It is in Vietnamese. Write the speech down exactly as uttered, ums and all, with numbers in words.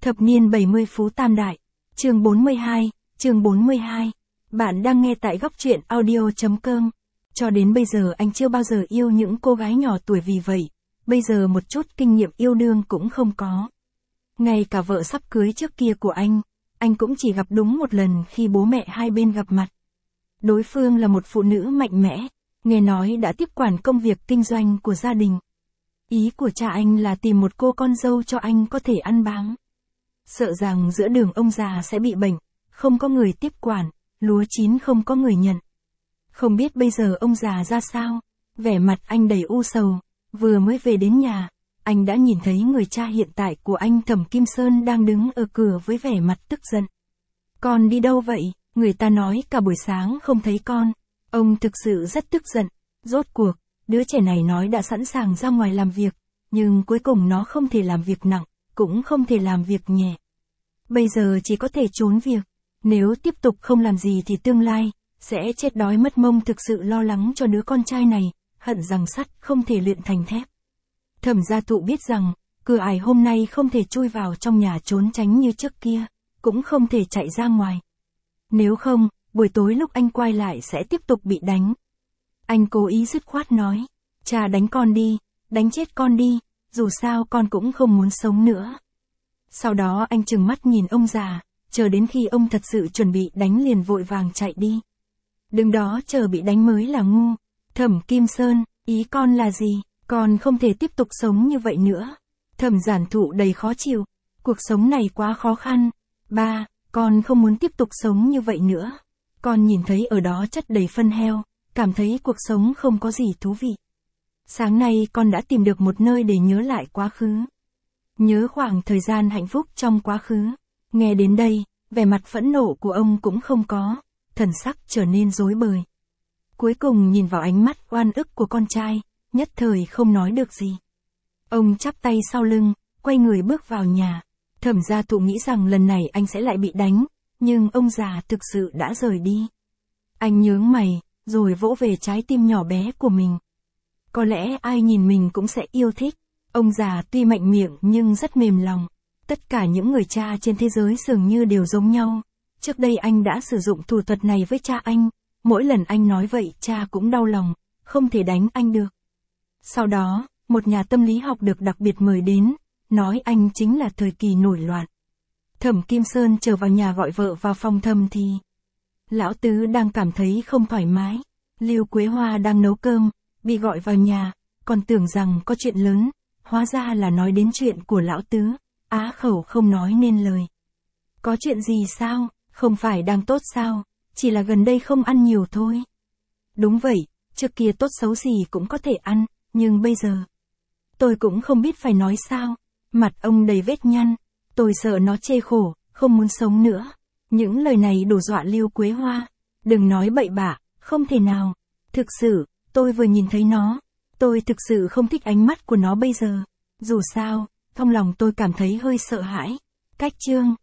Thập niên bảy mươi Phú Tam Đại, chương bốn mươi hai, chương bốn mươi hai. Bạn đang nghe tại góc truyện audio.com. Cho đến bây giờ anh chưa bao giờ yêu những cô gái nhỏ tuổi, vì vậy, bây giờ một chút kinh nghiệm yêu đương cũng không có. Ngay cả vợ sắp cưới trước kia của anh, anh cũng chỉ gặp đúng một lần khi bố mẹ hai bên gặp mặt. Đối phương là một phụ nữ mạnh mẽ, nghe nói đã tiếp quản công việc kinh doanh của gia đình. Ý của cha anh là tìm một cô con dâu cho anh có thể ăn bám. Sợ rằng giữa đường ông già sẽ bị bệnh, không có người tiếp quản, lúa chín không có người nhận. Không biết bây giờ ông già ra sao, vẻ mặt anh đầy u sầu, vừa mới về đến nhà, anh đã nhìn thấy người cha hiện tại của anh Thẩm Kim Sơn đang đứng ở cửa với vẻ mặt tức giận. Con đi đâu vậy? Người ta nói cả buổi sáng không thấy con. Ông thực sự rất tức giận, rốt cuộc, đứa trẻ này nói đã sẵn sàng ra ngoài làm việc, nhưng cuối cùng nó không thể làm việc nặng, cũng không thể làm việc nhẹ. Bây giờ chỉ có thể trốn việc, nếu tiếp tục không làm gì thì tương lai, sẽ chết đói mất mông. Thực sự lo lắng cho đứa con trai này, hận rằng sắt không thể luyện thành thép. Thẩm Gia Thụ biết rằng, cửa ải hôm nay không thể chui vào trong nhà trốn tránh như trước kia, cũng không thể chạy ra ngoài. Nếu không, buổi tối lúc anh quay lại sẽ tiếp tục bị đánh. Anh cố ý dứt khoát nói, cha đánh con đi, đánh chết con đi, dù sao con cũng không muốn sống nữa. Sau đó anh trừng mắt nhìn ông già, chờ đến khi ông thật sự chuẩn bị đánh liền vội vàng chạy đi. Đứng đó chờ bị đánh mới là ngu. Thẩm Kim Sơn, ý con là gì? Con không thể tiếp tục sống như vậy nữa. Thẩm Giản Thụ đầy khó chịu, cuộc sống này quá khó khăn. Ba, con không muốn tiếp tục sống như vậy nữa. Con nhìn thấy ở đó chất đầy phân heo, cảm thấy cuộc sống không có gì thú vị. Sáng nay con đã tìm được một nơi để nhớ lại quá khứ. Nhớ khoảng thời gian hạnh phúc trong quá khứ. Nghe đến đây, vẻ mặt phẫn nộ của ông cũng không có, thần sắc trở nên rối bời. Cuối cùng nhìn vào ánh mắt oan ức của con trai, nhất thời không nói được gì. Ông chắp tay sau lưng, quay người bước vào nhà. Thẩm Gia Thụ nghĩ rằng lần này anh sẽ lại bị đánh, nhưng ông già thực sự đã rời đi. Anh nhướng mày, rồi vỗ về trái tim nhỏ bé của mình. Có lẽ ai nhìn mình cũng sẽ yêu thích. Ông già tuy mạnh miệng nhưng rất mềm lòng. Tất cả những người cha trên thế giới dường như đều giống nhau. Trước đây anh đã sử dụng thủ thuật này với cha anh. Mỗi lần anh nói vậy cha cũng đau lòng, không thể đánh anh được. Sau đó, một nhà tâm lý học được đặc biệt mời đến, nói anh chính là thời kỳ nổi loạn. Thẩm Kim Sơn trở vào nhà gọi vợ vào phòng thầm thì Lão Tứ đang cảm thấy không thoải mái. Lưu Quế Hoa đang nấu cơm, bị gọi vào nhà, còn tưởng rằng có chuyện lớn, hóa ra là nói đến chuyện của Lão Tứ, á khẩu không nói nên lời. Có chuyện gì sao, không phải đang tốt sao, chỉ là gần đây không ăn nhiều thôi. Đúng vậy, trước kia tốt xấu gì cũng có thể ăn, nhưng bây giờ, tôi cũng không biết phải nói sao. Mặt ông đầy vết nhăn, tôi sợ nó chê khổ, không muốn sống nữa. Những lời này đổ dọa Lưu Quế Hoa. Đừng nói bậy bạ, không thể nào. Thực sự, tôi vừa nhìn thấy nó, tôi thực sự không thích ánh mắt của nó bây giờ. Dù sao, trong lòng tôi cảm thấy hơi sợ hãi. Cách chương.